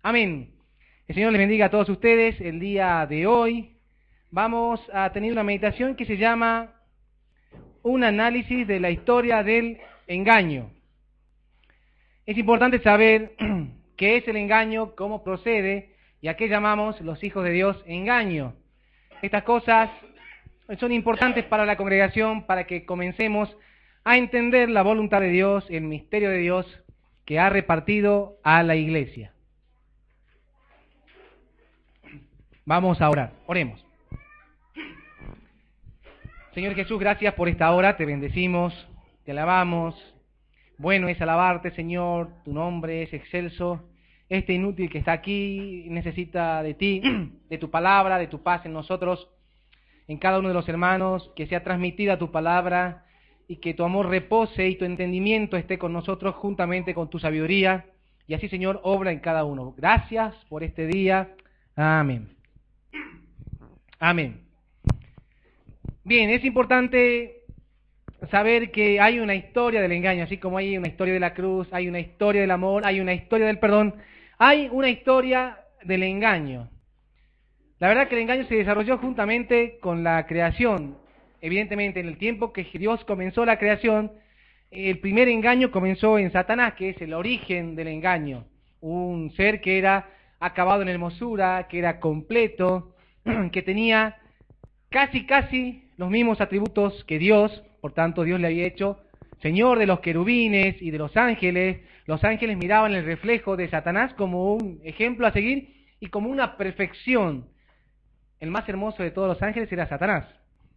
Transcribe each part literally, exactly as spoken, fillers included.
Amén. El Señor les bendiga a todos ustedes. El día de hoy vamos a tener una meditación que se llama un análisis de la historia del engaño. Es importante saber qué es el engaño, cómo procede y a qué llamamos los hijos de Dios engaño. Estas cosas son importantes para la congregación para que comencemos a entender la voluntad de Dios, el misterio de Dios que ha repartido a la iglesia. Vamos a orar, oremos. Señor Jesús, gracias por esta hora, te bendecimos, te alabamos. Bueno es alabarte, Señor, tu nombre es excelso. Este inútil que está aquí necesita de ti, de tu palabra, de tu paz en nosotros, en cada uno de los hermanos, que sea transmitida tu palabra y que tu amor repose y tu entendimiento esté con nosotros juntamente con tu sabiduría. Y así, Señor, obra en cada uno. Gracias por este día. Amén. Amén. Bien, es importante saber que hay una historia del engaño, así como hay una historia de la cruz, hay una historia del amor, hay una historia del perdón, hay una historia del engaño. La verdad que el engaño se desarrolló juntamente con la creación. Evidentemente, en el tiempo que Dios comenzó la creación, el primer engaño comenzó en Satanás, que es el origen del engaño. Un ser que era acabado en hermosura, que era completo, que tenía casi, casi los mismos atributos que Dios. Por tanto, Dios le había hecho Señor de los querubines y de los ángeles. Los ángeles miraban el reflejo de Satanás como un ejemplo a seguir y como una perfección. El más hermoso de todos los ángeles era Satanás.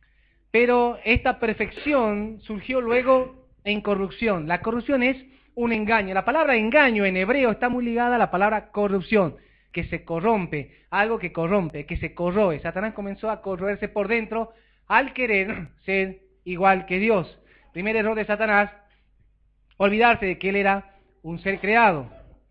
Pero esta perfección surgió luego en corrupción. La corrupción es un engaño. La palabra engaño en hebreo está muy ligada a la palabra corrupción, que se corrompe, algo que corrompe, que se corroe. Satanás comenzó a corroerse por dentro al querer ser igual que Dios. Primer error de Satanás, olvidarse de que él era un ser creado.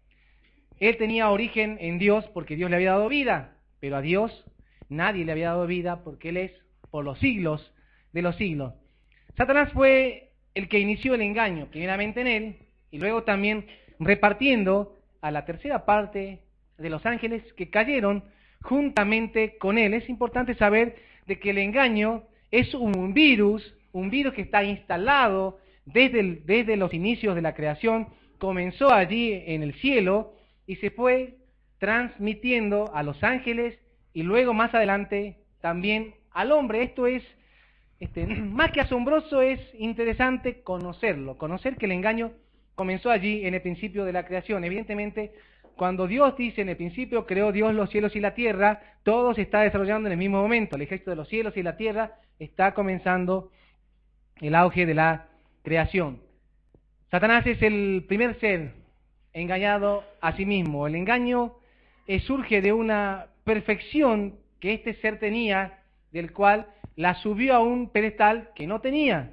Él tenía origen en Dios porque Dios le había dado vida, pero a Dios nadie le había dado vida porque Él es por los siglos de los siglos. Satanás fue el que inició el engaño, primeramente en él, y luego también repartiendo a la tercera parte de los ángeles que cayeron juntamente con él. Es importante saber de que el engaño es un virus, un virus que está instalado desde, el, desde los inicios de la creación, comenzó allí en el cielo y se fue transmitiendo a los ángeles y luego más adelante también al hombre. Esto es, este, más que asombroso, es interesante conocerlo, conocer que el engaño comenzó allí en el principio de la creación. Evidentemente, cuando Dios dice en el principio creó Dios los cielos y la tierra, todo se está desarrollando en el mismo momento. El ejército de los cielos y la tierra está comenzando el auge de la creación. Satanás es el primer ser engañado a sí mismo. El engaño eh, surge de una perfección que este ser tenía, del cual la subió a un pedestal que no tenía.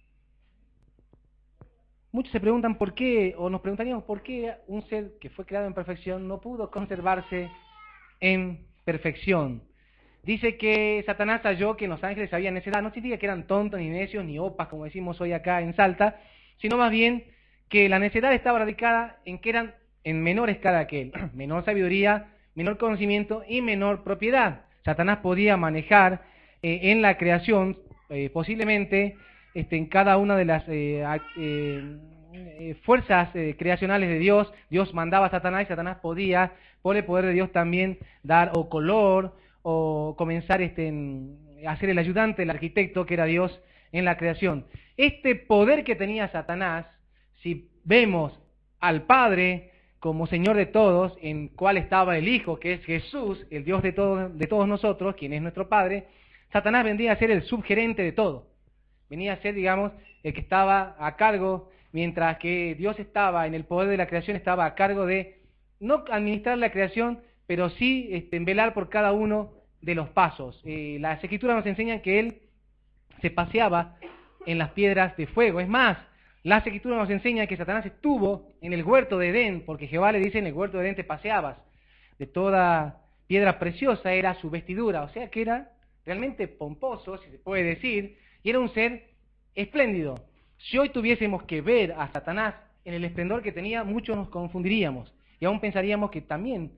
Muchos se preguntan por qué, o nos preguntaríamos por qué un ser que fue creado en perfección no pudo conservarse en perfección. Dice que Satanás halló que en los ángeles había necedad. No significa que eran tontos, ni necios, ni opas, como decimos hoy acá en Salta, sino más bien que la necedad estaba radicada en que eran en menor escala que él, menor sabiduría, menor conocimiento y menor propiedad. Satanás podía manejar eh, en la creación, eh, posiblemente este, en cada una de las eh, eh, eh, fuerzas eh, creacionales de Dios. Dios mandaba a Satanás y Satanás podía, por el poder de Dios, también dar o color o comenzar este, en, a ser el ayudante, el arquitecto que era Dios en la creación. Este poder que tenía Satanás, si vemos al Padre como Señor de todos, en cual estaba el Hijo, que es Jesús, el Dios de, todo, de todos nosotros, quien es nuestro Padre, Satanás vendría a ser el subgerente de todo. Venía a ser, digamos, el que estaba a cargo, mientras que Dios estaba en el poder de la creación, estaba a cargo de no administrar la creación, pero sí este, velar por cada uno de los pasos. Eh, las Escrituras nos enseñan que Él se paseaba en las piedras de fuego. Es más, las Escrituras nos enseñan que Satanás estuvo en el huerto de Edén, porque Jehová le dice: en el huerto de Edén te paseabas. De toda piedra preciosa era su vestidura, o sea que era realmente pomposo, si se puede decir, y era un ser espléndido. Si hoy tuviésemos que ver a Satanás en el esplendor que tenía, muchos nos confundiríamos, y aún pensaríamos que también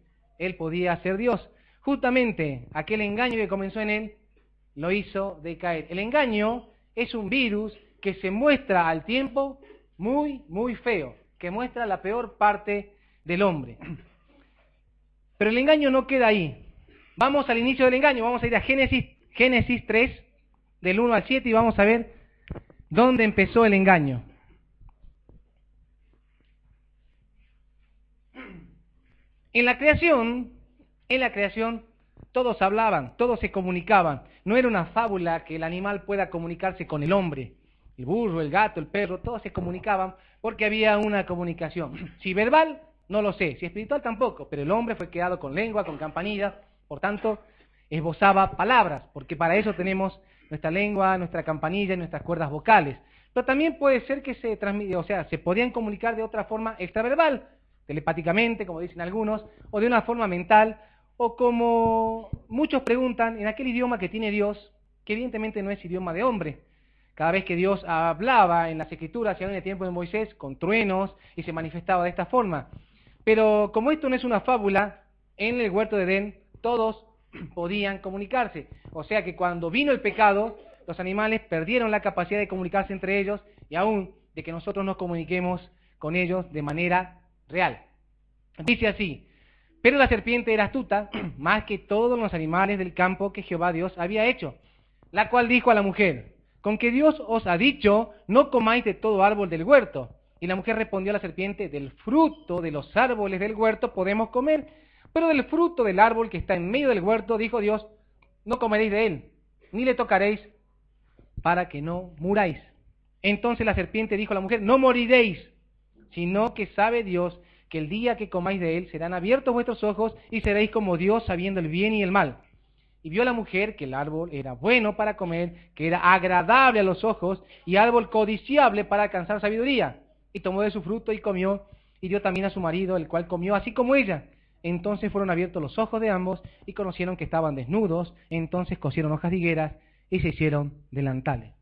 él podía ser Dios. Justamente aquel engaño que comenzó en él lo hizo decaer. El engaño es un virus que se muestra al tiempo muy, muy feo, que muestra la peor parte del hombre. Pero el engaño no queda ahí. Vamos al inicio del engaño, vamos a ir a Génesis, Génesis tres, del uno al siete, y vamos a ver dónde empezó el engaño. En la creación, en la creación, todos hablaban, todos se comunicaban. No era una fábula que el animal pueda comunicarse con el hombre. El burro, el gato, el perro, todos se comunicaban porque había una comunicación. Si verbal, no lo sé. Si espiritual, tampoco. Pero el hombre fue creado con lengua, con campanilla. Por tanto, esbozaba palabras, porque para eso tenemos nuestra lengua, nuestra campanilla y nuestras cuerdas vocales. Pero también puede ser que se transmite, o sea, se podían comunicar de otra forma extraverbal, telepáticamente, como dicen algunos, o de una forma mental, o como muchos preguntan, en aquel idioma que tiene Dios, que evidentemente no es idioma de hombre. Cada vez que Dios hablaba en las Escrituras, y aún en el tiempo de Moisés, con truenos, y se manifestaba de esta forma. Pero como esto no es una fábula, en el huerto de Edén todos podían comunicarse. O sea que cuando vino el pecado, los animales perdieron la capacidad de comunicarse entre ellos, y aún de que nosotros nos comuniquemos con ellos de manera real. Dice así: pero la serpiente era astuta, más que todos los animales del campo que Jehová Dios había hecho, la cual dijo a la mujer: con que Dios os ha dicho, no comáis de todo árbol del huerto. Y la mujer respondió a la serpiente: del fruto de los árboles del huerto podemos comer, pero del fruto del árbol que está en medio del huerto, dijo Dios, no comeréis de él, ni le tocaréis, para que no muráis. Entonces la serpiente dijo a la mujer: no moriréis, sino que sabe Dios que el día que comáis de él serán abiertos vuestros ojos y seréis como Dios, sabiendo el bien y el mal. Y vio la mujer que el árbol era bueno para comer, que era agradable a los ojos, y árbol codiciable para alcanzar sabiduría. Y tomó de su fruto y comió, y dio también a su marido, el cual comió así como ella. Entonces fueron abiertos los ojos de ambos, y conocieron que estaban desnudos. Entonces cosieron hojas de higueras, y se hicieron delantales.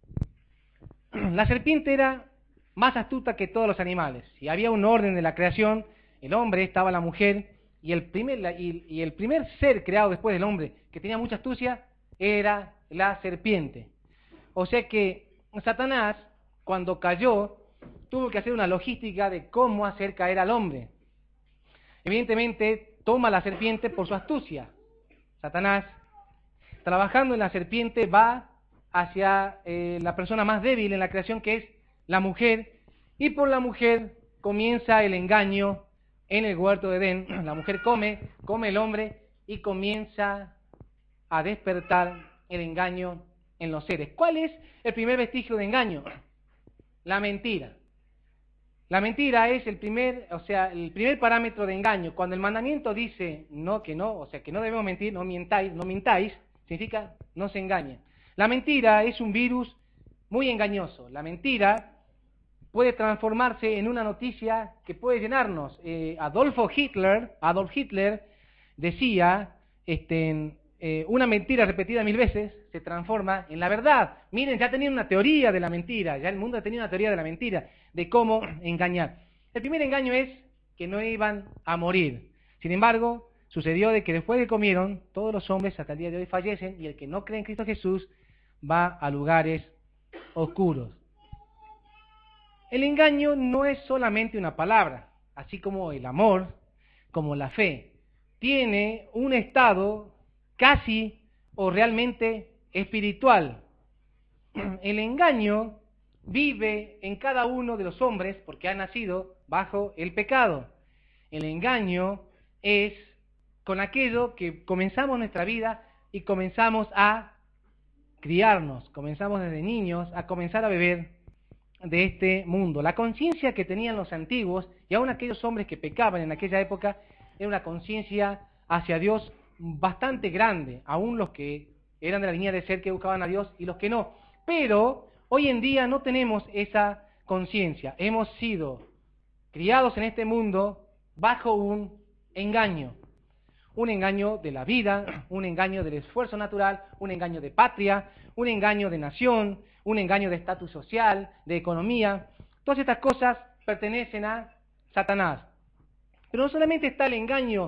La serpiente era más astuta que todos los animales. Si había un orden de la creación, el hombre, estaba la mujer, y el primer, y, y el primer ser creado después del hombre que tenía mucha astucia era la serpiente. O sea que Satanás, cuando cayó, tuvo que hacer una logística de cómo hacer caer al hombre. Evidentemente, toma la serpiente por su astucia. Satanás, trabajando en la serpiente, va hacia eh, la persona más débil en la creación, que es la mujer, y por la mujer comienza el engaño en el huerto de Edén. La mujer come, come el hombre, y comienza a despertar el engaño en los seres. ¿Cuál es el primer vestigio de engaño? La mentira. La mentira es el primer, o sea, el primer parámetro de engaño. Cuando el mandamiento dice no, que no, o sea, que no debemos mentir, no mientáis, no mintáis, significa no se engañe. La mentira es un virus muy engañoso. La mentira puede transformarse en una noticia que puede llenarnos. Eh, Adolfo Hitler, Adolf Hitler decía, este, eh, una mentira repetida mil veces se transforma en la verdad. Miren, ya tenían una teoría de la mentira, ya el mundo tenía una teoría de la mentira, de cómo engañar. El primer engaño es que no iban a morir. Sin embargo, sucedió de que después de que comieron, todos los hombres hasta el día de hoy fallecen, y el que no cree en Cristo Jesús va a lugares oscuros. El engaño no es solamente una palabra, así como el amor, como la fe. Tiene un estado casi o realmente espiritual. El engaño vive en cada uno de los hombres porque ha nacido bajo el pecado. El engaño es con aquello que comenzamos nuestra vida y comenzamos a criarnos, comenzamos desde niños a comenzar a beber de este mundo. La conciencia que tenían los antiguos, y aún aquellos hombres que pecaban en aquella época, era una conciencia hacia Dios bastante grande, aún los que eran de la línea de ser que buscaban a Dios y los que no. Pero hoy en día no tenemos esa conciencia. Hemos sido criados en este mundo bajo un engaño. Un engaño de la vida, un engaño del esfuerzo natural, un engaño de patria, un engaño de nación, un engaño de estatus social, de economía. Todas estas cosas pertenecen a Satanás. Pero no solamente está el engaño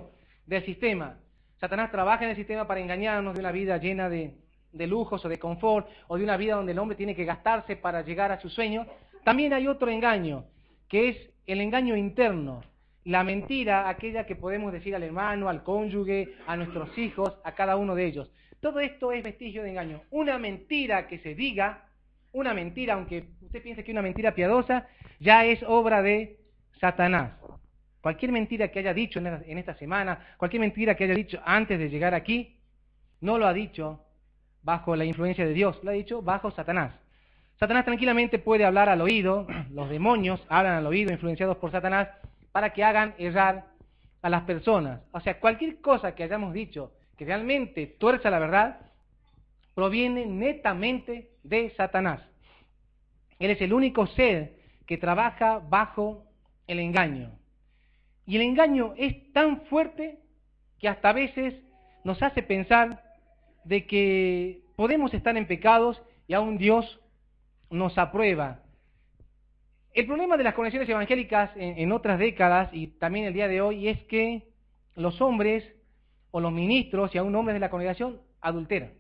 del sistema. Satanás trabaja en el sistema para engañarnos de una vida llena de, de lujos o de confort, o de una vida donde el hombre tiene que gastarse para llegar a su sueño. También hay otro engaño, que es el engaño interno, la mentira, aquella que podemos decir al hermano, al cónyuge, a nuestros hijos, a cada uno de ellos. Todo esto es vestigio de engaño. Una mentira que se diga, una mentira, aunque usted piense que es una mentira piadosa, ya es obra de Satanás. Cualquier mentira que haya dicho en esta semana, cualquier mentira que haya dicho antes de llegar aquí, no lo ha dicho bajo la influencia de Dios, lo ha dicho bajo Satanás. Satanás tranquilamente puede hablar al oído, los demonios hablan al oído, influenciados por Satanás, para que hagan errar a las personas. O sea, cualquier cosa que hayamos dicho que realmente tuerza la verdad, proviene netamente de Satanás. Él es el único ser que trabaja bajo el engaño. Y el engaño es tan fuerte que hasta a veces nos hace pensar de que podemos estar en pecados y aún Dios nos aprueba. El problema de las congregaciones evangélicas en, en otras décadas y también el día de hoy es que los hombres o los ministros y aún hombres de la congregación adulteran.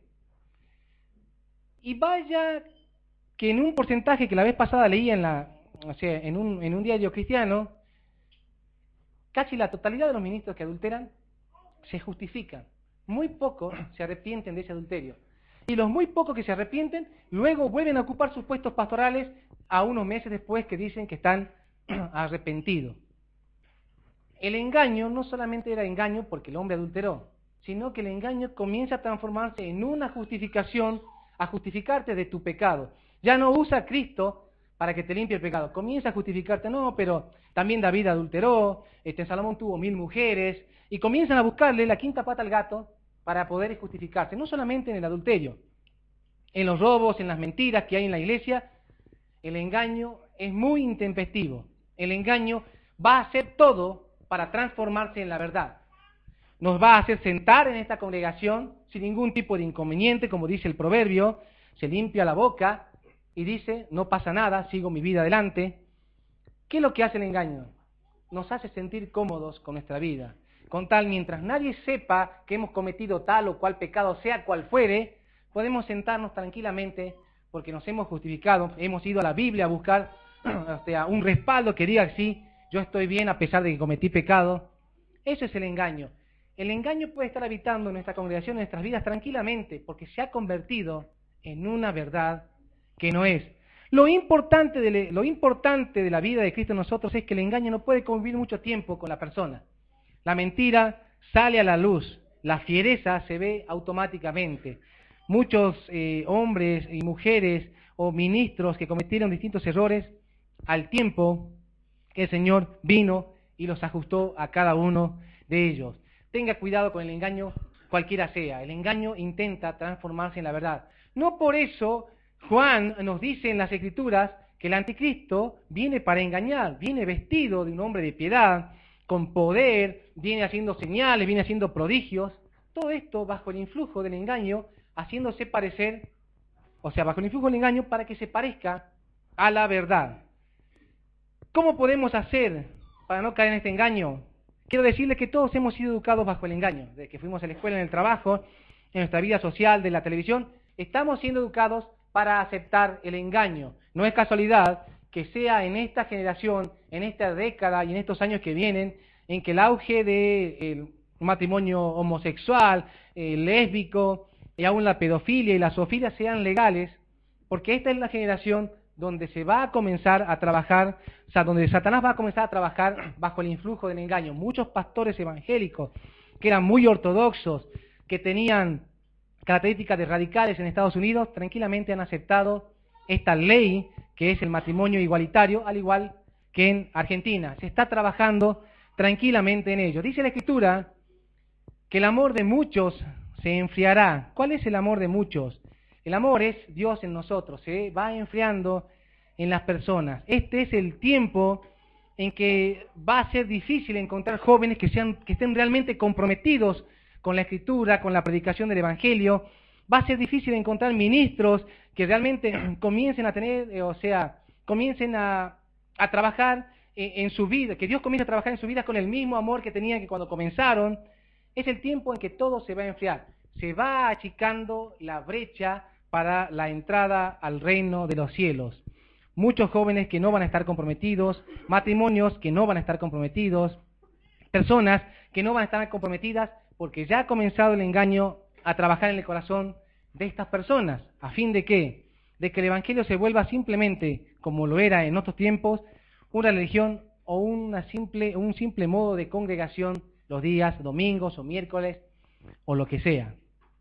Y vaya que en un porcentaje que la vez pasada leí en, la, o sea, en, un, en un diario cristiano, casi la totalidad de los ministros que adulteran se justifican. Muy pocos se arrepienten de ese adulterio. Y los muy pocos que se arrepienten, luego vuelven a ocupar sus puestos pastorales a unos meses después que dicen que están arrepentidos. El engaño no solamente era engaño porque el hombre adulteró, sino que el engaño comienza a transformarse en una justificación, a justificarte de tu pecado. Ya no usa a Cristo para que te limpie el pecado. Comienza a justificarte, no, pero también David adulteró, este Salomón tuvo mil mujeres, y comienzan a buscarle la quinta pata al gato para poder justificarse, no solamente en el adulterio, en los robos, en las mentiras que hay en la iglesia. El engaño es muy intempestivo. El engaño va a hacer todo para transformarse en la verdad. Nos va a hacer sentar en esta congregación sin ningún tipo de inconveniente, como dice el proverbio, se limpia la boca y dice, no pasa nada, sigo mi vida adelante. ¿Qué es lo que hace el engaño? Nos hace sentir cómodos con nuestra vida. Con tal, mientras nadie sepa que hemos cometido tal o cual pecado, sea cual fuere, podemos sentarnos tranquilamente porque nos hemos justificado, hemos ido a la Biblia a buscar o sea, un respaldo que diga, sí, yo estoy bien a pesar de que cometí pecado. Eso es el engaño. El engaño puede estar habitando en nuestra congregación, en nuestras vidas tranquilamente, porque se ha convertido en una verdad que no es. Lo importante, de, lo importante de la vida de Cristo en nosotros es que el engaño no puede convivir mucho tiempo con la persona. La mentira sale a la luz, la fiereza se ve automáticamente. Muchos eh, hombres y mujeres o ministros que cometieron distintos errores, al tiempo que el Señor vino y los ajustó a cada uno de ellos. Tenga cuidado con el engaño, cualquiera sea. El engaño intenta transformarse en la verdad. No por eso Juan nos dice en las Escrituras que el anticristo viene para engañar, viene vestido de un hombre de piedad, con poder, viene haciendo señales, viene haciendo prodigios. Todo esto bajo el influjo del engaño, haciéndose parecer, o sea, bajo el influjo del engaño para que se parezca a la verdad. ¿Cómo podemos hacer para no caer en este engaño? Quiero decirles que todos hemos sido educados bajo el engaño, desde que fuimos a la escuela, en el trabajo, en nuestra vida social, de la televisión, estamos siendo educados para aceptar el engaño. No es casualidad que sea en esta generación, en esta década y en estos años que vienen, en que el auge del matrimonio homosexual, el lésbico y aún la pedofilia y la zoofilia sean legales, porque esta es la generación donde se va a comenzar a trabajar, o sea, donde Satanás va a comenzar a trabajar bajo el influjo del engaño. Muchos pastores evangélicos que eran muy ortodoxos, que tenían características de radicales en Estados Unidos, tranquilamente han aceptado esta ley que es el matrimonio igualitario, al igual que en Argentina. Se está trabajando tranquilamente en ello. Dice la Escritura que el amor de muchos se enfriará. ¿Cuál es el amor de muchos? El amor es Dios en nosotros, se va enfriando en las personas. Este es el tiempo en que va a ser difícil encontrar jóvenes que sean, que estén realmente comprometidos con la Escritura, con la predicación del Evangelio. Va a ser difícil encontrar ministros que realmente comiencen a tener, eh, o sea, comiencen a, a trabajar en, en su vida, que Dios comience a trabajar en su vida con el mismo amor que tenían que cuando comenzaron. es el tiempo en que todo se va a enfriar. Se va achicando la brecha para la entrada al reino de los cielos. Muchos jóvenes que no van a estar comprometidos, matrimonios que no van a estar comprometidos, personas que no van a estar comprometidas porque ya ha comenzado el engaño a trabajar en el corazón de estas personas. ¿A fin de qué? De que el Evangelio se vuelva simplemente, como lo era en otros tiempos, una religión o una simple, un simple modo de congregación los días domingos o miércoles o lo que sea.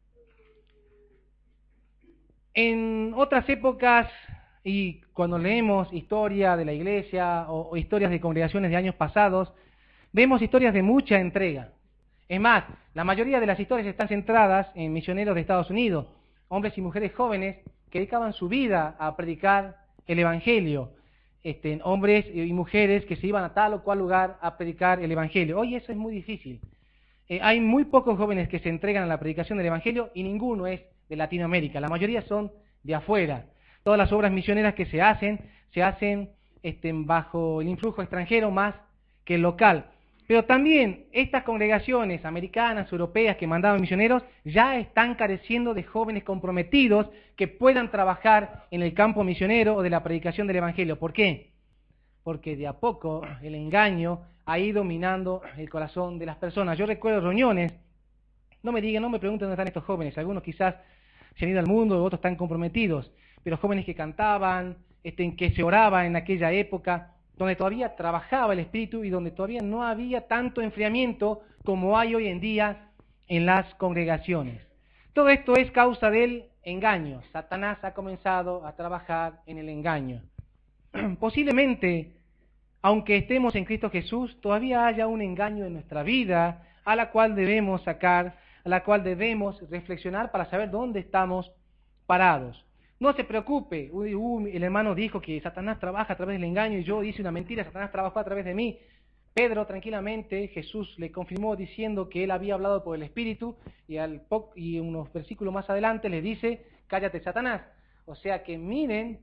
En otras épocas, y cuando leemos historia de la iglesia o, o historias de congregaciones de años pasados, vemos historias de mucha entrega. Es más, la mayoría de las historias están centradas en misioneros de Estados Unidos, hombres y mujeres jóvenes que dedicaban su vida a predicar el Evangelio, este, hombres y mujeres que se iban a tal o cual lugar a predicar el Evangelio. Hoy eso es muy difícil. Eh, hay muy pocos jóvenes que se entregan a la predicación del Evangelio y ninguno es de Latinoamérica, la mayoría son de afuera. Todas las obras misioneras que se hacen, se hacen este, bajo el influjo extranjero más que el local. Pero también estas congregaciones americanas, europeas que mandaban misioneros, ya están careciendo de jóvenes comprometidos que puedan trabajar en el campo misionero o de la predicación del Evangelio. ¿Por qué? Porque de a poco el engaño ha ido minando el corazón de las personas. Yo recuerdo reuniones, no me digan, no me pregunten dónde están estos jóvenes, algunos quizás se han ido al mundo, otros están comprometidos, pero jóvenes que cantaban, este, que se oraba en aquella época, donde todavía trabajaba el Espíritu y donde todavía no había tanto enfriamiento como hay hoy en día en las congregaciones. Todo esto es causa del engaño. Satanás ha comenzado a trabajar en el engaño. Posiblemente, aunque estemos en Cristo Jesús, todavía haya un engaño en nuestra vida a la cual debemos sacar, a la cual debemos reflexionar para saber dónde estamos parados. No se preocupe, uy, uy, el hermano dijo que Satanás trabaja a través del engaño y yo hice una mentira, Satanás trabajó a través de mí. Pedro, tranquilamente, Jesús le confirmó diciendo que él había hablado por el Espíritu y, al po y unos versículos más adelante le dice, cállate Satanás. O sea que miren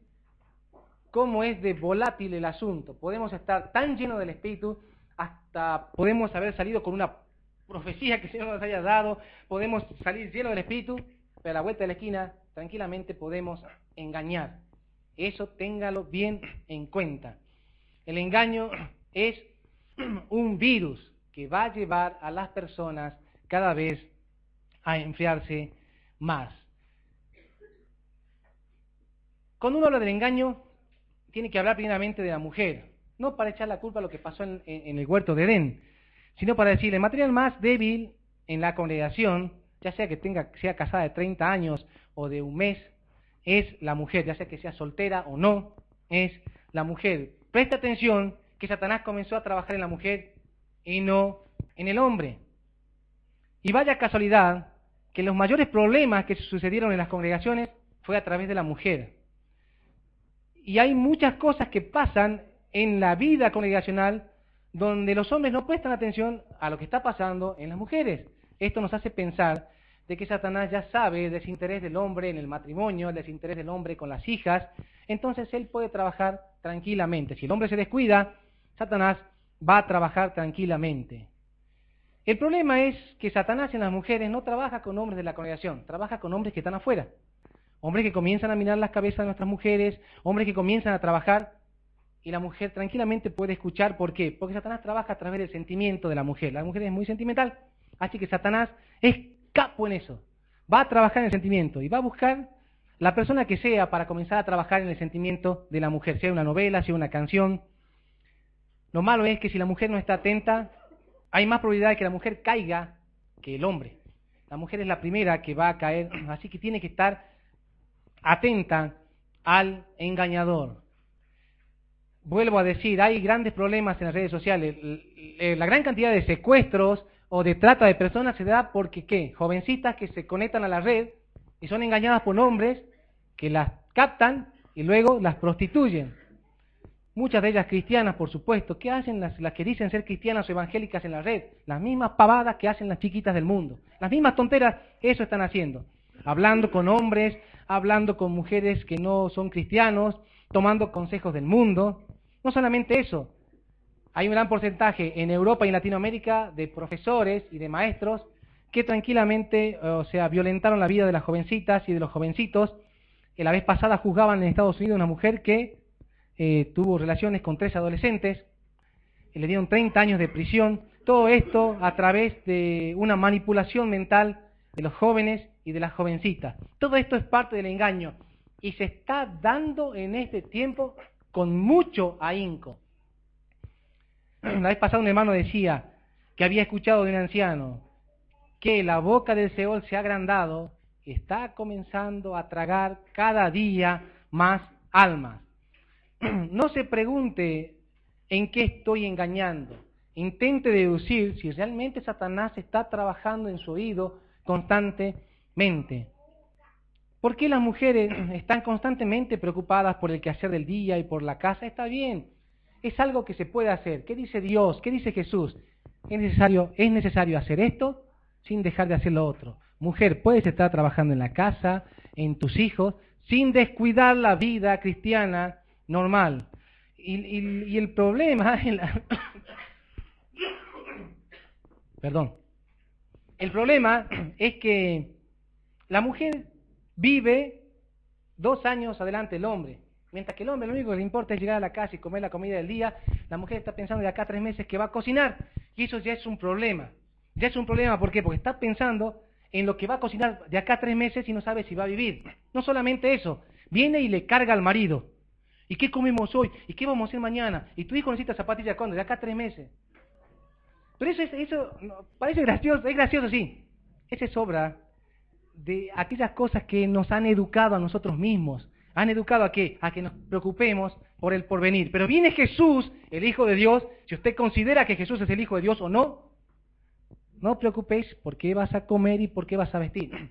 cómo es de volátil el asunto. Podemos estar tan llenos del Espíritu, hasta podemos haber salido con una profecía que el Señor nos haya dado, podemos salir llenos del Espíritu, pero a la vuelta de la esquina tranquilamente podemos engañar. Eso téngalo bien en cuenta. El engaño es un virus que va a llevar a las personas cada vez a enfriarse más. Cuando uno habla del engaño, tiene que hablar primeramente de la mujer, no para echar la culpa a lo que pasó en, en el huerto de Edén, sino para decirle, el material más débil en la congregación, ya sea que tenga, sea casada de treinta años o de un mes, es la mujer, ya sea que sea soltera o no, es la mujer. Presta atención que Satanás comenzó a trabajar en la mujer y no en el hombre. Y vaya casualidad que los mayores problemas que sucedieron en las congregaciones fue a través de la mujer. Y hay muchas cosas que pasan en la vida congregacional donde los hombres no prestan atención a lo que está pasando en las mujeres. Esto nos hace pensar de que Satanás ya sabe el desinterés del hombre en el matrimonio, el desinterés del hombre con las hijas, entonces él puede trabajar tranquilamente. Si el hombre se descuida, Satanás va a trabajar tranquilamente. El problema es que Satanás en las mujeres no trabaja con hombres de la congregación, trabaja con hombres que están afuera. Hombres que comienzan a mirar las cabezas de nuestras mujeres, hombres que comienzan a trabajar, y la mujer tranquilamente puede escuchar. ¿Por qué? Porque Satanás trabaja a través del sentimiento de la mujer. La mujer es muy sentimental, así que Satanás es capo en eso. Va a trabajar en el sentimiento y va a buscar la persona que sea para comenzar a trabajar en el sentimiento de la mujer, sea una novela, sea una canción. Lo malo es que si la mujer no está atenta, hay más probabilidad de que la mujer caiga que el hombre. La mujer es la primera que va a caer, así que tiene que estar atenta al engañador. Vuelvo a decir, hay grandes problemas en las redes sociales. La gran cantidad de secuestros o de trata de personas se da porque, ¿qué? Jovencitas que se conectan a la red y son engañadas por hombres que las captan y luego las prostituyen. Muchas de ellas cristianas, por supuesto. ¿Qué hacen las, las que dicen ser cristianas o evangélicas en la red? Las mismas pavadas que hacen las chiquitas del mundo. Las mismas tonteras, eso están haciendo. Hablando con hombres, hablando con mujeres que no son cristianos, tomando consejos del mundo. No solamente eso, hay un gran porcentaje en Europa y en Latinoamérica de profesores y de maestros que tranquilamente, o sea, violentaron la vida de las jovencitas y de los jovencitos. Que la vez pasada juzgaban en Estados Unidos una mujer que eh, tuvo relaciones con tres adolescentes, y le dieron treinta años de prisión. Todo esto a través de una manipulación mental de los jóvenes y de las jovencitas. Todo esto es parte del engaño y se está dando en este tiempo con mucho ahínco. La vez pasada un hermano decía que había escuchado de un anciano que la boca del Seol se ha agrandado y está comenzando a tragar cada día más almas. No se pregunte en qué estoy engañando. Intente deducir si realmente Satanás está trabajando en su oído constantemente. ¿Por qué las mujeres están constantemente preocupadas por el quehacer del día y por la casa? Está bien, es algo que se puede hacer. ¿Qué dice Dios? ¿Qué dice Jesús? ¿Es necesario, es necesario hacer esto sin dejar de hacer lo otro? Mujer, puedes estar trabajando en la casa, en tus hijos, sin descuidar la vida cristiana normal. Y, y, y el problema... La... Perdón. El problema es que la mujer vive dos años adelante del hombre. Mientras que el hombre lo único que le importa es llegar a la casa y comer la comida del día, la mujer está pensando de acá a tres meses que va a cocinar. Y eso ya es un problema. Ya es un problema, ¿por qué? Porque está pensando en lo que va a cocinar de acá a tres meses y no sabe si va a vivir. No solamente eso, viene y le carga al marido. ¿Y qué comemos hoy? ¿Y qué vamos a hacer mañana? ¿Y tu hijo necesita zapatillas cuándo? De acá a tres meses. Pero eso, es, eso no, parece gracioso, es gracioso, sí. Esa es obra de aquellas cosas que nos han educado a nosotros mismos. ¿Han educado a qué? A que nos preocupemos por el porvenir. Pero viene Jesús, el Hijo de Dios. Si usted considera que Jesús es el Hijo de Dios o no, no os preocupéis por qué vas a comer y por qué vas a vestir.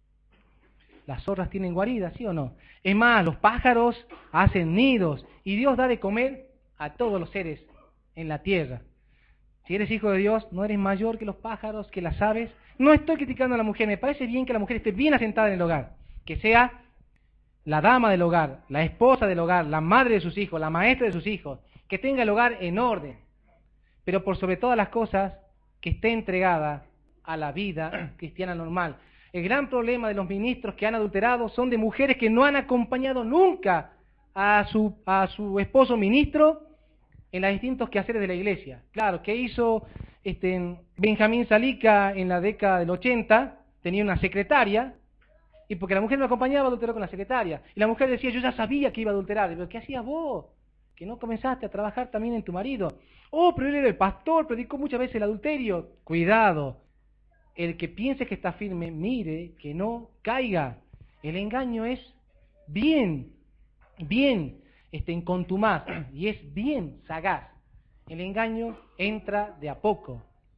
Las zorras tienen guaridas, ¿sí o no? Es más, los pájaros hacen nidos y Dios da de comer a todos los seres en la tierra. Si eres hijo de Dios, no eres mayor que los pájaros, que las aves. No estoy criticando a la mujer, me parece bien que la mujer esté bien asentada en el hogar, que sea la dama del hogar, la esposa del hogar, la madre de sus hijos, la maestra de sus hijos, que tenga el hogar en orden, pero por sobre todas las cosas, que esté entregada a la vida cristiana normal. El gran problema de los ministros que han adulterado son de mujeres que no han acompañado nunca a su, a su esposo ministro en los distintos quehaceres de la iglesia. Claro, ¿qué hizo este, Benjamín Salica en la década del ochenta? Tenía una secretaria, y porque la mujer no acompañaba, adulteró con la secretaria. Y la mujer decía, yo ya sabía que iba a adulterar. Pero ¿qué hacías vos? Que no comenzaste a trabajar también en tu marido. Oh, pero él era el pastor, predicó muchas veces el adulterio. Cuidado. El que piense que está firme, mire que no caiga. El engaño es bien, bien este, en contumaz y es bien sagaz. El engaño entra de a poco.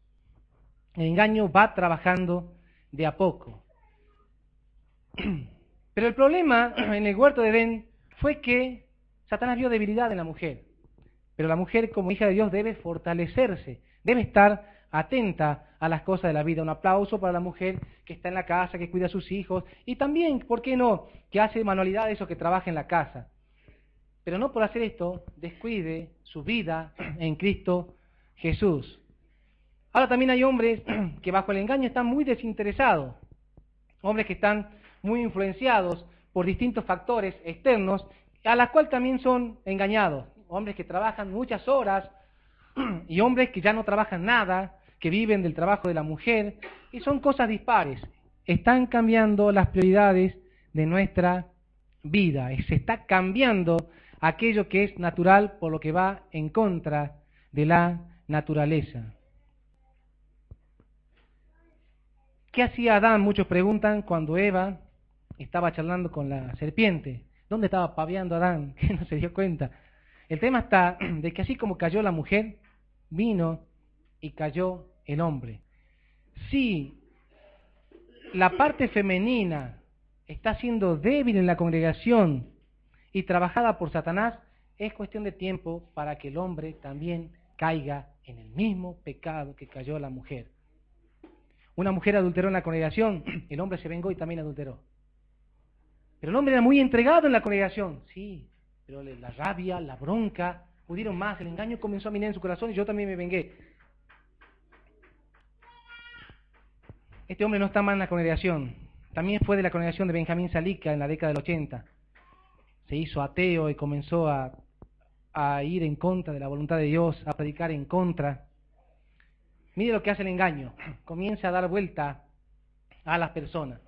El engaño va trabajando de a poco. Pero el problema en el huerto de Edén fue que Satanás vio debilidad en la mujer. Pero la mujer, como hija de Dios, debe fortalecerse, debe estar atenta a las cosas de la vida. Un aplauso para la mujer que está en la casa, que cuida a sus hijos, y también, ¿por qué no?, que hace manualidades o que trabaja en la casa. Pero no por hacer esto, descuide su vida en Cristo Jesús. Ahora también hay hombres que bajo el engaño están muy desinteresados, hombres que están muy influenciados por distintos factores externos, a las cuales también son engañados. Hombres que trabajan muchas horas y hombres que ya no trabajan nada, que viven del trabajo de la mujer, y son cosas dispares. Están cambiando las prioridades de nuestra vida, se está cambiando aquello que es natural por lo que va en contra de la naturaleza. ¿Qué hacía Adán? Muchos preguntan cuando Eva estaba charlando con la serpiente. ¿Dónde estaba paviando Adán? Que no se dio cuenta. El tema está de que así como cayó la mujer, vino y cayó el hombre. Si la parte femenina está siendo débil en la congregación y trabajada por Satanás, es cuestión de tiempo para que el hombre también caiga en el mismo pecado que cayó la mujer. Una mujer adulteró en la congregación, el hombre se vengó y también adulteró. Pero el hombre era muy entregado en la congregación, sí, pero la rabia, la bronca, pudieron más, el engaño comenzó a minar en su corazón y yo también me vengué. Este hombre no está más en la congregación. También fue de la congregación de Benjamín Salica en la década del ochenta. Se hizo ateo y comenzó a, a ir en contra de la voluntad de Dios, a predicar en contra. Mire lo que hace el engaño. Comienza a dar vuelta a las personas.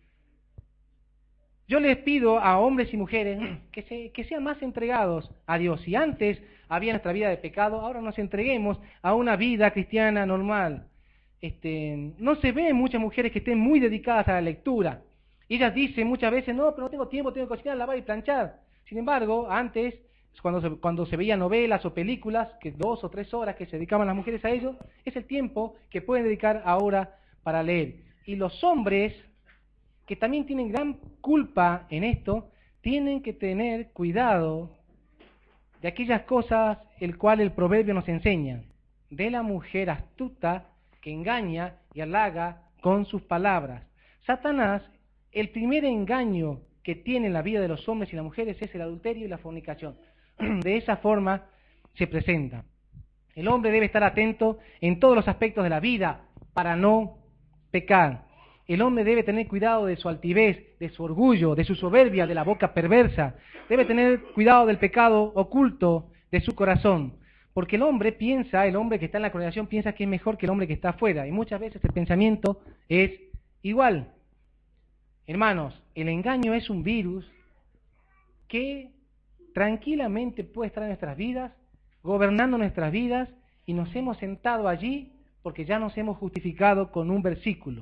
Yo les pido a hombres y mujeres que, se, que sean más entregados a Dios. Si antes había nuestra vida de pecado, ahora nos entreguemos a una vida cristiana normal. Este, no se ven muchas mujeres que estén muy dedicadas a la lectura. Ellas dicen muchas veces, no, pero no tengo tiempo, tengo que cocinar, lavar y planchar. Sin embargo, antes, cuando se, cuando se veían novelas o películas, que dos o tres horas que se dedicaban las mujeres a ello, es el tiempo que pueden dedicar ahora para leer. Y los hombres, que también tienen gran culpa en esto, tienen que tener cuidado de aquellas cosas el cual el proverbio nos enseña, de la mujer astuta que engaña y halaga con sus palabras. Satanás, el primer engaño que tiene en la vida de los hombres y las mujeres es el adulterio y la fornicación. De esa forma se presenta. El hombre debe estar atento en todos los aspectos de la vida para no pecar. El hombre debe tener cuidado de su altivez, de su orgullo, de su soberbia, de la boca perversa. Debe tener cuidado del pecado oculto de su corazón. Porque el hombre piensa, el hombre que está en la congregación piensa que es mejor que el hombre que está afuera. Y muchas veces el pensamiento es igual. Hermanos, el engaño es un virus que tranquilamente puede estar en nuestras vidas, gobernando nuestras vidas, y nos hemos sentado allí porque ya nos hemos justificado con un versículo.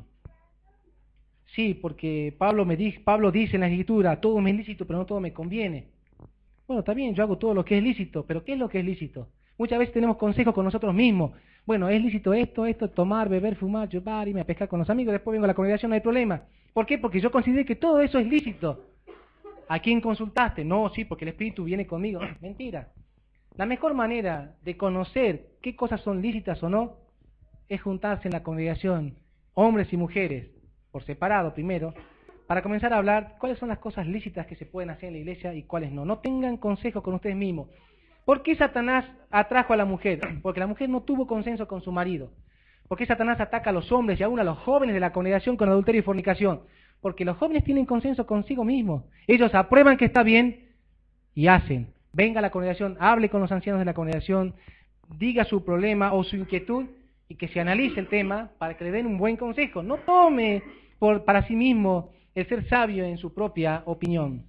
Sí, porque Pablo, me dice, Pablo dice en la Escritura, todo me es lícito, pero no todo me conviene. Bueno, está bien, yo hago todo lo que es lícito, pero ¿qué es lo que es lícito? Muchas veces tenemos consejos con nosotros mismos. Bueno, es lícito esto, esto, tomar, beber, fumar, chupar, irme a pescar con los amigos, después vengo a la congregación, no hay problema. ¿Por qué? Porque yo consideré que todo eso es lícito. ¿A quién consultaste? No, sí, porque el Espíritu viene conmigo. Mentira. La mejor manera de conocer qué cosas son lícitas o no es juntarse en la congregación, hombres y mujeres, por separado primero, para comenzar a hablar cuáles son las cosas lícitas que se pueden hacer en la iglesia y cuáles no. No tengan consejos con ustedes mismos. ¿Por qué Satanás atrajo a la mujer? Porque la mujer no tuvo consenso con su marido. ¿Por qué Satanás ataca a los hombres y aún a los jóvenes de la congregación con adulterio y fornicación? Porque los jóvenes tienen consenso consigo mismos. Ellos aprueban que está bien y hacen. Venga a la congregación, hable con los ancianos de la congregación, diga su problema o su inquietud y que se analice el tema para que le den un buen consejo. No tome por, para sí mismo el ser sabio en su propia opinión.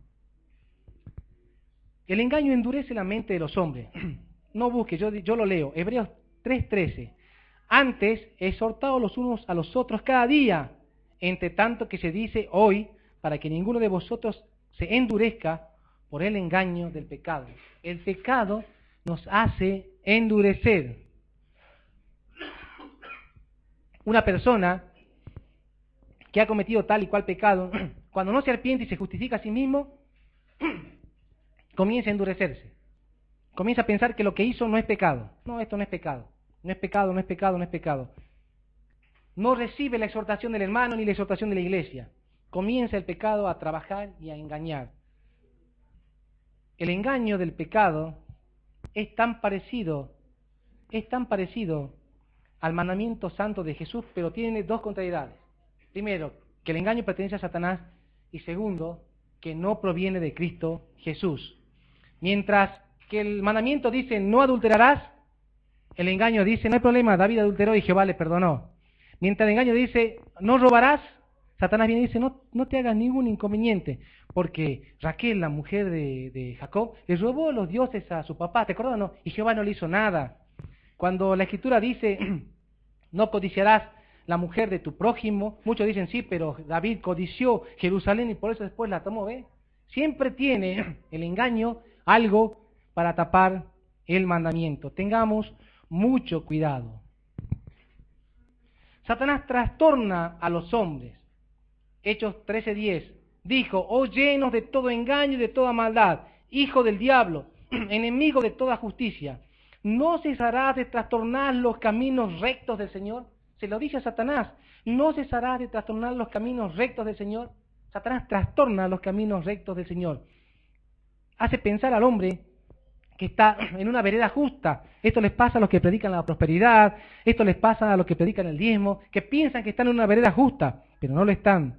El engaño endurece la mente de los hombres. No busque, yo, yo lo leo, Hebreos tres trece. Antes, exhortaos los unos a los otros cada día, entre tanto que se dice hoy, para que ninguno de vosotros se endurezca por el engaño del pecado. El pecado nos hace endurecer. Una persona que ha cometido tal y cual pecado, cuando no se arrepiente y se justifica a sí mismo, comienza a endurecerse. Comienza a pensar que lo que hizo no es pecado. No, esto no es pecado. No es pecado, no es pecado, no es pecado. No recibe la exhortación del hermano ni la exhortación de la iglesia. Comienza el pecado a trabajar y a engañar. El engaño del pecado es tan parecido, es tan parecido al mandamiento santo de Jesús, pero tiene dos contrariedades. Primero, que el engaño pertenece a Satanás, y segundo, que no proviene de Cristo Jesús. Mientras que el mandamiento dice no adulterarás, el engaño dice no hay problema, David adulteró y Jehová le perdonó. Mientras el engaño dice no robarás, Satanás viene y dice no, no te hagas ningún inconveniente, porque Raquel, la mujer de, de Jacob, le robó los dioses a su papá, ¿te acuerdas o no? Y Jehová no le hizo nada. Cuando la Escritura dice no codiciarás la mujer de tu prójimo, muchos dicen sí, pero David codició Jerusalén y por eso después la tomó, ¿ve? Siempre tiene el engaño algo para tapar el mandamiento. Tengamos mucho cuidado. Satanás trastorna a los hombres. Hechos trece diez dijo, oh llenos de todo engaño y de toda maldad, hijo del diablo, enemigo de toda justicia, ¿no cesarás de trastornar los caminos rectos del Señor? Se lo dice a Satanás, ¿no cesarás de trastornar los caminos rectos del Señor? Satanás trastorna los caminos rectos del Señor. Hace pensar al hombre que está en una vereda justa. Esto les pasa a los que predican la prosperidad, esto les pasa a los que predican el diezmo, que piensan que están en una vereda justa, pero no lo están.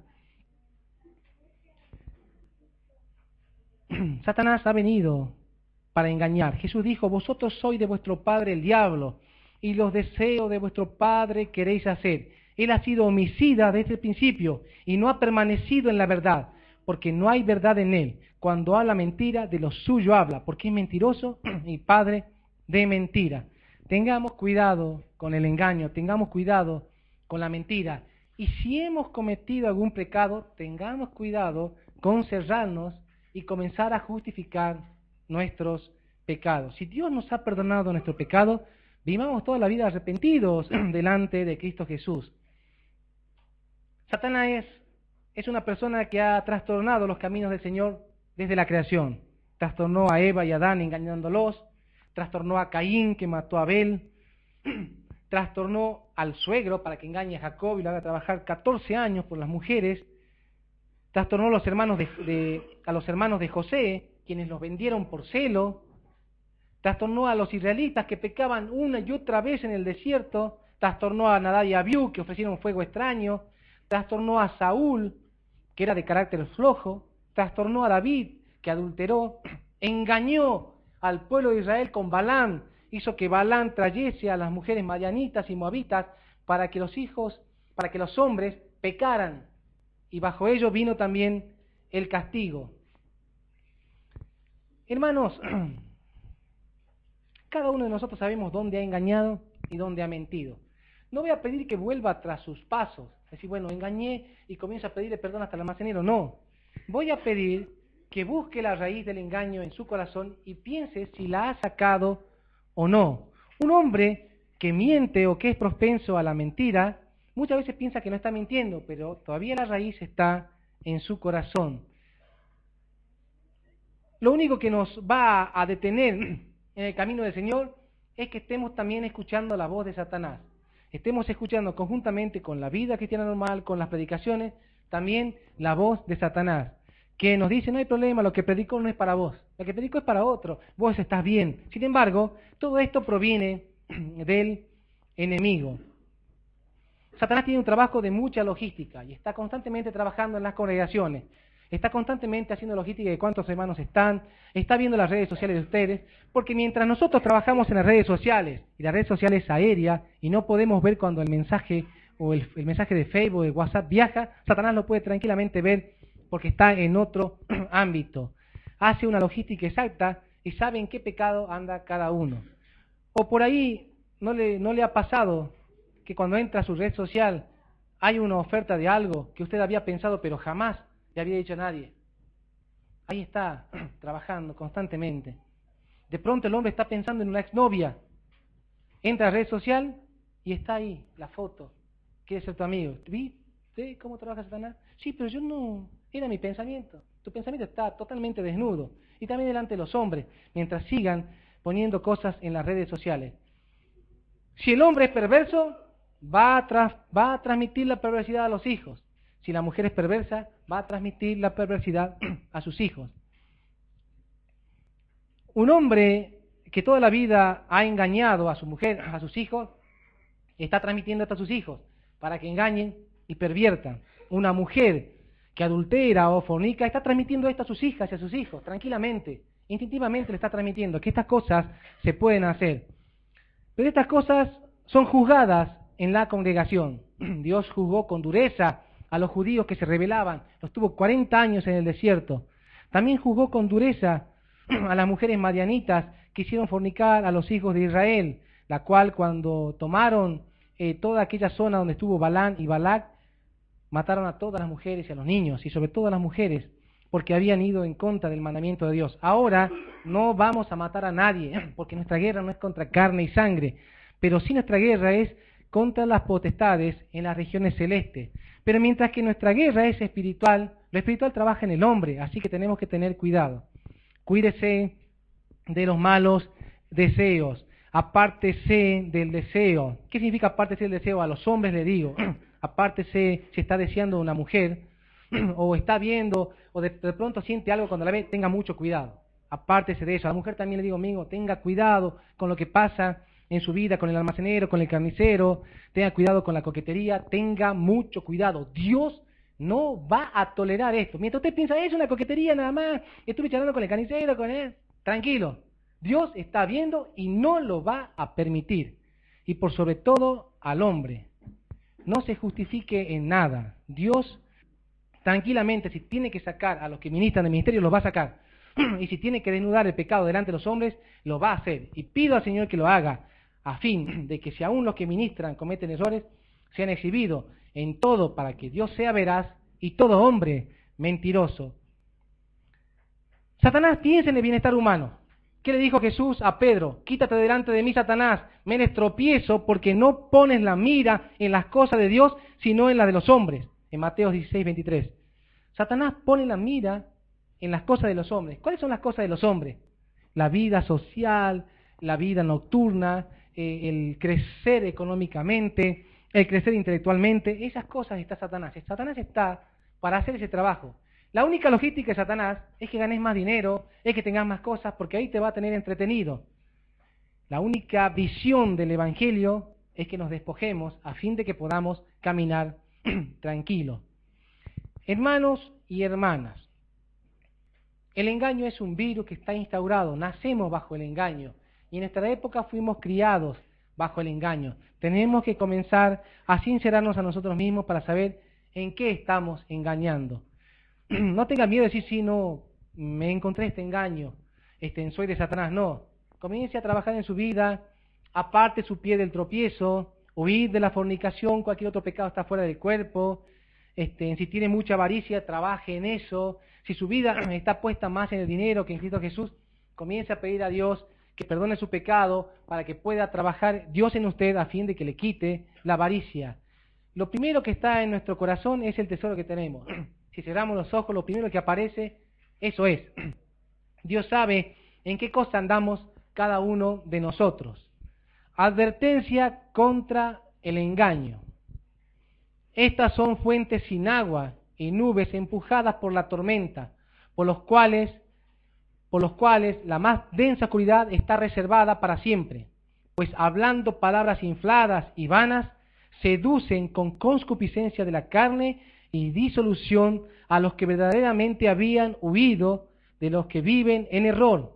Satanás ha venido para engañar. Jesús dijo, vosotros sois de vuestro padre el diablo, y los deseos de vuestro padre queréis hacer. Él ha sido homicida desde el principio, y no ha permanecido en la verdad, porque no hay verdad en él. Cuando habla mentira, de lo suyo habla, porque es mentiroso y padre de mentira. Tengamos cuidado con el engaño, tengamos cuidado con la mentira. Y si hemos cometido algún pecado, tengamos cuidado con cerrarnos y comenzar a justificar nuestros pecados. Si Dios nos ha perdonado nuestro pecado, vivamos toda la vida arrepentidos delante de Cristo Jesús. Satanás es, es una persona que ha trastornado los caminos del Señor desde la creación. Trastornó a Eva y a Adán engañándolos, trastornó a Caín que mató a Abel, trastornó al suegro para que engañe a Jacob y lo haga trabajar catorce años por las mujeres, trastornó a los hermanos de, de, a los hermanos de José, quienes los vendieron por celo, trastornó a los israelitas que pecaban una y otra vez en el desierto, trastornó a Nadab y a Abiú que ofrecieron fuego extraño, trastornó a Saúl, que era de carácter flojo, trastornó a David, que adulteró, engañó al pueblo de Israel con Balaam, hizo que Balaam trayese a las mujeres madianitas y moabitas para que los hijos, para que los hombres pecaran, y bajo ello vino también el castigo. Hermanos, cada uno de nosotros sabemos dónde ha engañado y dónde ha mentido. No voy a pedir que vuelva tras sus pasos, decir, bueno, engañé y comienzo a pedirle perdón hasta el almacenero. No, voy a pedir que busque la raíz del engaño en su corazón y piense si la ha sacado o no. Un hombre que miente o que es propenso a la mentira, muchas veces piensa que no está mintiendo, pero todavía la raíz está en su corazón. Lo único que nos va a detener en el camino del Señor es que estemos también escuchando la voz de Satanás. Estemos escuchando conjuntamente con la vida cristiana normal, con las predicaciones, también la voz de Satanás, que nos dice, no hay problema, lo que predicó no es para vos, lo que predicó es para otro, vos estás bien. Sin embargo, todo esto proviene del enemigo. Satanás tiene un trabajo de mucha logística y está constantemente trabajando en las congregaciones, está constantemente haciendo logística de cuántos hermanos están, está viendo las redes sociales de ustedes, porque mientras nosotros trabajamos en las redes sociales, y la red social es aérea, y no podemos ver cuando el mensaje o el, el mensaje de Facebook o de WhatsApp viaja, Satanás lo puede tranquilamente ver porque está en otro ámbito. Hace una logística exacta y sabe en qué pecado anda cada uno. O por ahí no le, no le ha pasado que cuando entra a su red social hay una oferta de algo que usted había pensado pero jamás le había dicho a nadie. Ahí está, trabajando constantemente. De pronto el hombre está pensando en una exnovia. Entra a la red social y está ahí la foto. Quiere ser tu amigo. ¿Viste cómo trabaja Satanás? Sí, pero yo no... Era mi pensamiento. Tu pensamiento está totalmente desnudo. Y también delante de los hombres, mientras sigan poniendo cosas en las redes sociales. Si el hombre es perverso, va a, tras, va a transmitir la perversidad a los hijos. Si la mujer es perversa, va a transmitir la perversidad a sus hijos. Un hombre que toda la vida ha engañado a su mujer, a sus hijos, está transmitiendo esto a sus hijos para que engañen y perviertan. Una mujer que adultera o fornica está transmitiendo esto a sus hijas y a sus hijos, tranquilamente, instintivamente le está transmitiendo que estas cosas se pueden hacer. Pero estas cosas son juzgadas en la congregación. Dios juzgó con dureza a los judíos que se rebelaban, los tuvo cuarenta años en el desierto. También juzgó con dureza a las mujeres madianitas que hicieron fornicar a los hijos de Israel, la cual cuando tomaron eh, toda aquella zona donde estuvo Balán y Balac, mataron a todas las mujeres y a los niños, y sobre todo a las mujeres, porque habían ido en contra del mandamiento de Dios. Ahora no vamos a matar a nadie, porque nuestra guerra no es contra carne y sangre, pero sí nuestra guerra es contra las potestades en las regiones celestes. Pero mientras que nuestra guerra es espiritual, lo espiritual trabaja en el hombre, así que tenemos que tener cuidado. Cuídese de los malos deseos, apártese del deseo. ¿Qué significa apártese del deseo? A los hombres le digo, apártese si está deseando una mujer, o está viendo, o de, de pronto siente algo cuando la ve, tenga mucho cuidado. apártese de eso. A la mujer también le digo, amigo, tenga cuidado con lo que pasa en su vida, con el almacenero, con el carnicero, tenga cuidado con la coquetería, tenga mucho cuidado. Dios no va a tolerar esto. Mientras usted piensa, es una coquetería nada más, estuve charlando con el carnicero, con él, tranquilo. Dios está viendo y no lo va a permitir. Y por sobre todo al hombre, no se justifique en nada. Dios, tranquilamente, si tiene que sacar a los que ministran el ministerio, los va a sacar. Y si tiene que desnudar el pecado delante de los hombres, lo va a hacer. Y pido al Señor que lo haga, a fin de que si aún los que ministran cometen errores, sean exhibidos en todo para que Dios sea veraz y todo hombre mentiroso. Satanás piensa en el bienestar humano. ¿Qué le dijo Jesús a Pedro? Quítate delante de mí, Satanás, me eres tropiezo porque no pones la mira en las cosas de Dios, sino en las de los hombres. En Mateo dieciséis, veintitrés. Satanás pone la mira en las cosas de los hombres. ¿Cuáles son las cosas de los hombres? La vida social, la vida nocturna, eh, el crecer económicamente, el crecer intelectualmente. Esas cosas está Satanás. Satanás está para hacer ese trabajo. La única logística de Satanás es que ganes más dinero, es que tengas más cosas, porque ahí te va a tener entretenido. La única visión del Evangelio es que nos despojemos a fin de que podamos caminar tranquilos. Hermanos y hermanas, el engaño es un virus que está instaurado, nacemos bajo el engaño y en nuestra época fuimos criados bajo el engaño. Tenemos que comenzar a sincerarnos a nosotros mismos para saber en qué estamos engañando. No tengan miedo de decir, sí, no, me encontré este engaño, este, soy de Satanás. No, comience a trabajar en su vida, aparte su pie del tropiezo, huir de la fornicación, cualquier otro pecado está fuera del cuerpo. Este, si tiene mucha avaricia, trabaje en eso. Si su vida está puesta más en el dinero que en Cristo Jesús, comience a pedir a Dios que perdone su pecado para que pueda trabajar Dios en usted a fin de que le quite la avaricia. Lo primero que está en nuestro corazón es el tesoro que tenemos. Si cerramos los ojos, lo primero que aparece, eso es. Dios sabe en qué cosa andamos cada uno de nosotros. Advertencia contra el engaño. Estas son fuentes sin agua y nubes empujadas por la tormenta, por los cuales, por los cuales la más densa oscuridad está reservada para siempre, pues hablando palabras infladas y vanas, seducen con concupiscencia de la carne y disolución a los que verdaderamente habían huido de los que viven en error.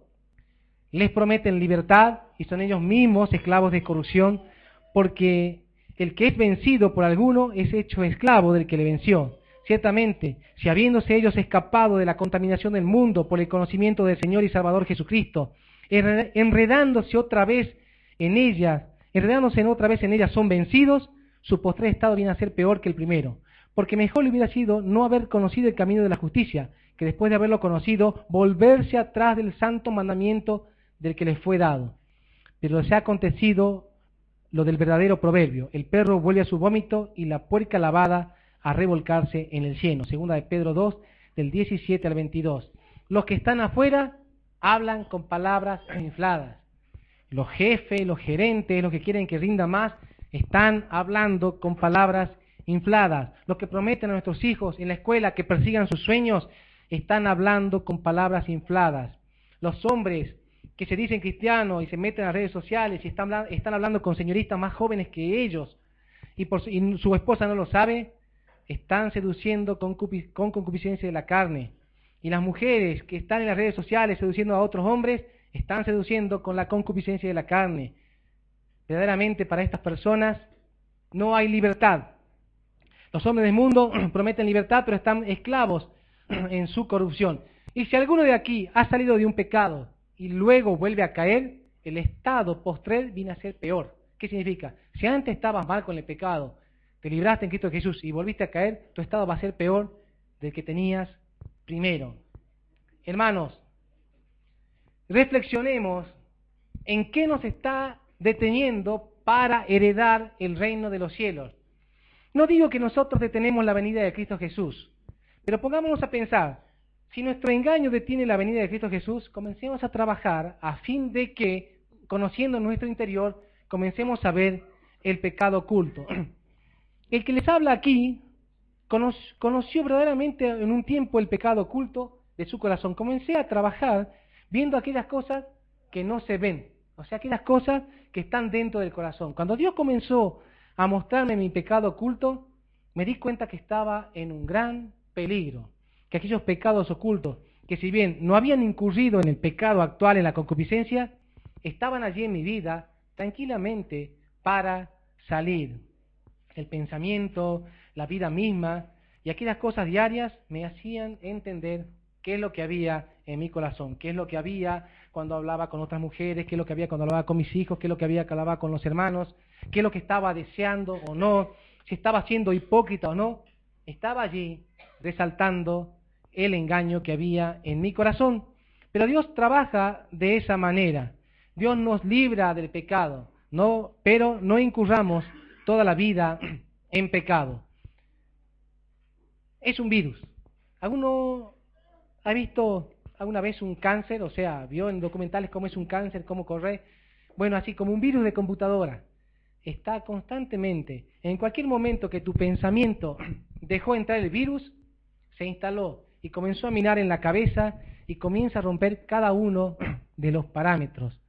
Les prometen libertad y son ellos mismos esclavos de corrupción, porque el que es vencido por alguno es hecho esclavo del que le venció. Ciertamente, si habiéndose ellos escapado de la contaminación del mundo por el conocimiento del Señor y Salvador Jesucristo, enredándose otra vez en ellas, enredándose en otra vez en ellas son vencidos, su postrer estado viene a ser peor que el primero. Porque mejor le hubiera sido no haber conocido el camino de la justicia, que después de haberlo conocido, volverse atrás del santo mandamiento del que les fue dado. Pero les ha acontecido lo del verdadero proverbio: el perro vuelve a su vómito y la puerca lavada a revolcarse en el cieno. Segunda de Pedro dos, del diecisiete al veintidós. Los que están afuera hablan con palabras infladas. Los jefes, los gerentes, los que quieren que rinda más, están hablando con palabras infladas. Los que prometen a nuestros hijos en la escuela que persigan sus sueños, están hablando con palabras infladas. Los hombres que se dicen cristianos y se meten en las redes sociales y están, están hablando con señoritas más jóvenes que ellos y, por, y su esposa no lo sabe, están seduciendo con, con concupiscencia de la carne. Y las mujeres que están en las redes sociales seduciendo a otros hombres, están seduciendo con la concupiscencia de la carne. Verdaderamente para estas personas no hay libertad. Los hombres del mundo prometen libertad, pero están esclavos en su corrupción. Y si alguno de aquí ha salido de un pecado y luego vuelve a caer, el estado postrer viene a ser peor. ¿Qué significa? Si antes estabas mal con el pecado, te libraste en Cristo Jesús y volviste a caer, tu estado va a ser peor del que tenías primero. Hermanos, reflexionemos en qué nos está deteniendo para heredar el reino de los cielos. No digo que nosotros detenemos la venida de Cristo Jesús, pero pongámonos a pensar, si nuestro engaño detiene la venida de Cristo Jesús, comencemos a trabajar a fin de que, conociendo nuestro interior, comencemos a ver el pecado oculto. El que les habla aquí conoció verdaderamente en un tiempo el pecado oculto de su corazón. Comencé a trabajar viendo aquellas cosas que no se ven, o sea, aquellas cosas que están dentro del corazón. Cuando Dios comenzó a mostrarme mi pecado oculto, me di cuenta que estaba en un gran peligro, que aquellos pecados ocultos, que si bien no habían incurrido en el pecado actual, en la concupiscencia, estaban allí en mi vida tranquilamente para salir. El pensamiento, la vida misma y aquellas cosas diarias me hacían entender qué es lo que había en mi corazón, qué es lo que había cuando hablaba con otras mujeres, qué es lo que había cuando hablaba con mis hijos, qué es lo que había cuando hablaba con los hermanos, qué es lo que estaba deseando o no, si estaba siendo hipócrita o no. Estaba allí resaltando el engaño que había en mi corazón. Pero Dios trabaja de esa manera. Dios nos libra del pecado, no, pero no incurramos toda la vida en pecado. Es un virus. ¿Alguno ha visto alguna vez un cáncer? O sea, vio en documentales cómo es un cáncer, cómo corre. Bueno, así como un virus de computadora. Está constantemente. En cualquier momento que tu pensamiento dejó entrar el virus, se instaló y comenzó a minar en la cabeza y comienza a romper cada uno de los parámetros.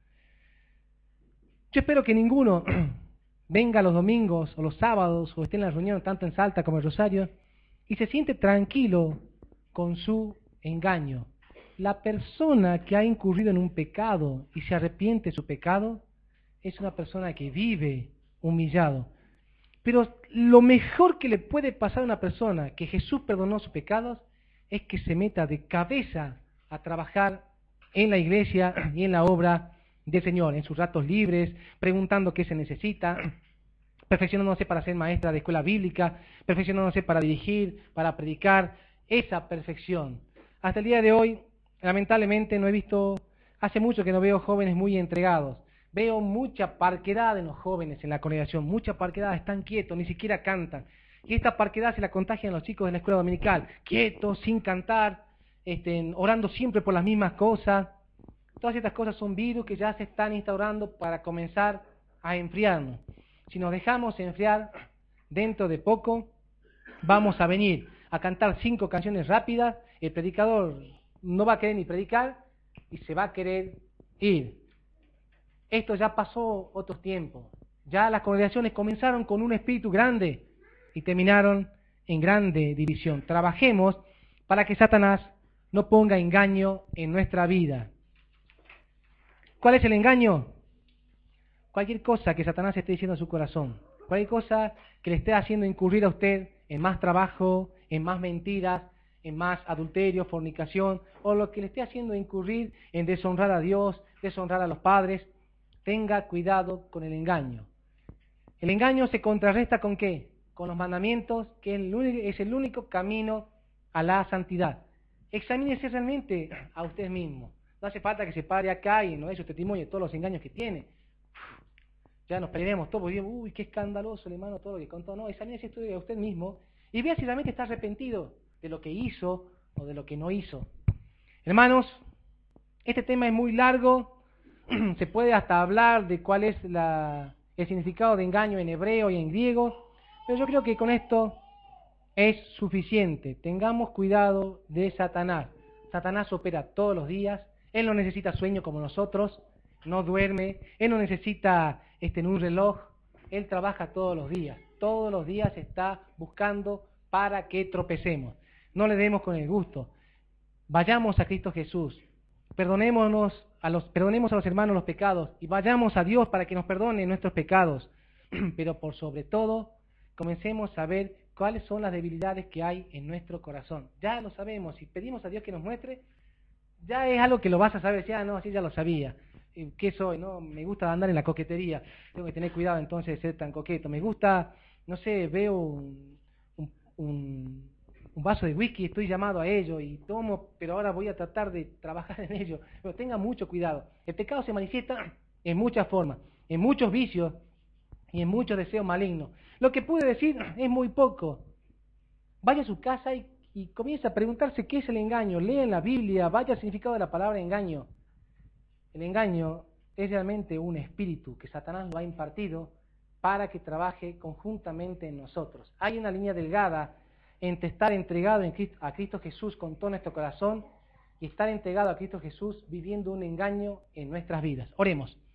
Yo espero que ninguno venga los domingos o los sábados o esté en la reunión tanto en Salta como en Rosario y se siente tranquilo con su engaño. La persona que ha incurrido en un pecado y se arrepiente de su pecado es una persona que vive humillado. Pero lo mejor que le puede pasar a una persona que Jesús perdonó sus pecados es que se meta de cabeza a trabajar en la iglesia y en la obra del Señor, en sus ratos libres, preguntando qué se necesita, perfeccionándose para ser maestra de escuela bíblica, perfeccionándose para dirigir, para predicar, esa perfección. Hasta el día de hoy, lamentablemente, no he visto, hace mucho que no veo jóvenes muy entregados. Veo mucha parquedad en los jóvenes en la congregación, mucha parquedad, están quietos, ni siquiera cantan. Y esta parquedad se la contagian los chicos de la escuela dominical, quietos, sin cantar, este, orando siempre por las mismas cosas. Todas estas cosas son virus que ya se están instaurando para comenzar a enfriarnos. Si nos dejamos enfriar, dentro de poco vamos a venir a cantar cinco canciones rápidas, el predicador no va a querer ni predicar y se va a querer ir. Esto ya pasó otros tiempos. Ya las congregaciones comenzaron con un espíritu grande y terminaron en grande división. Trabajemos para que Satanás no ponga engaño en nuestra vida. ¿Cuál es el engaño? Cualquier cosa que Satanás esté diciendo a su corazón, cualquier cosa que le esté haciendo incurrir a usted en más trabajo, en más mentiras, en más adulterio, fornicación, o lo que le esté haciendo incurrir en deshonrar a Dios, deshonrar a los padres. Tenga cuidado con el engaño. El engaño se contrarresta ¿con qué? Con los mandamientos, que es el único camino a la santidad. Examínese realmente a usted mismo. No hace falta que se pare acá y no dé su testimonio de todos los engaños que tiene. Ya nos pelearemos todos y digo, uy, qué escandaloso el hermano todo lo que contó. No, examínese esto a usted mismo y vea si realmente está arrepentido de lo que hizo o de lo que no hizo. Hermanos, este tema es muy largo. Se puede hasta hablar de cuál es la, el significado de engaño en hebreo y en griego, pero yo creo que con esto es suficiente. Tengamos cuidado de Satanás. Satanás opera todos los días, él no necesita sueño como nosotros, no duerme, él no necesita este, en un reloj, él trabaja todos los días, todos los días está buscando para que tropecemos. No le demos con el gusto, vayamos a Cristo Jesús, perdonémonos a los, perdonemos a los hermanos los pecados y vayamos a Dios para que nos perdone nuestros pecados, pero por sobre todo comencemos a ver cuáles son las debilidades que hay en nuestro corazón. Ya lo sabemos, si pedimos a Dios que nos muestre, ya es algo que lo vas a saber, ya no, así ya lo sabía. ¿Qué soy? No, me gusta andar en la coquetería, tengo que tener cuidado entonces de ser tan coqueto. Me gusta, no sé, veo un, un, un, un vaso de whisky, estoy llamado a ello y tomo, pero ahora voy a tratar de trabajar en ello. Pero tenga mucho cuidado. El pecado se manifiesta en muchas formas, en muchos vicios y en muchos deseos malignos. Lo que pude decir es muy poco. Vaya a su casa y, y comienza a preguntarse qué es el engaño. Lea en la Biblia, vaya al significado de la palabra engaño. El engaño es realmente un espíritu que Satanás lo ha impartido para que trabaje conjuntamente en nosotros. Hay una línea delgada entre estar entregado en Cristo, a Cristo Jesús con todo nuestro corazón y estar entregado a Cristo Jesús viviendo un engaño en nuestras vidas. Oremos.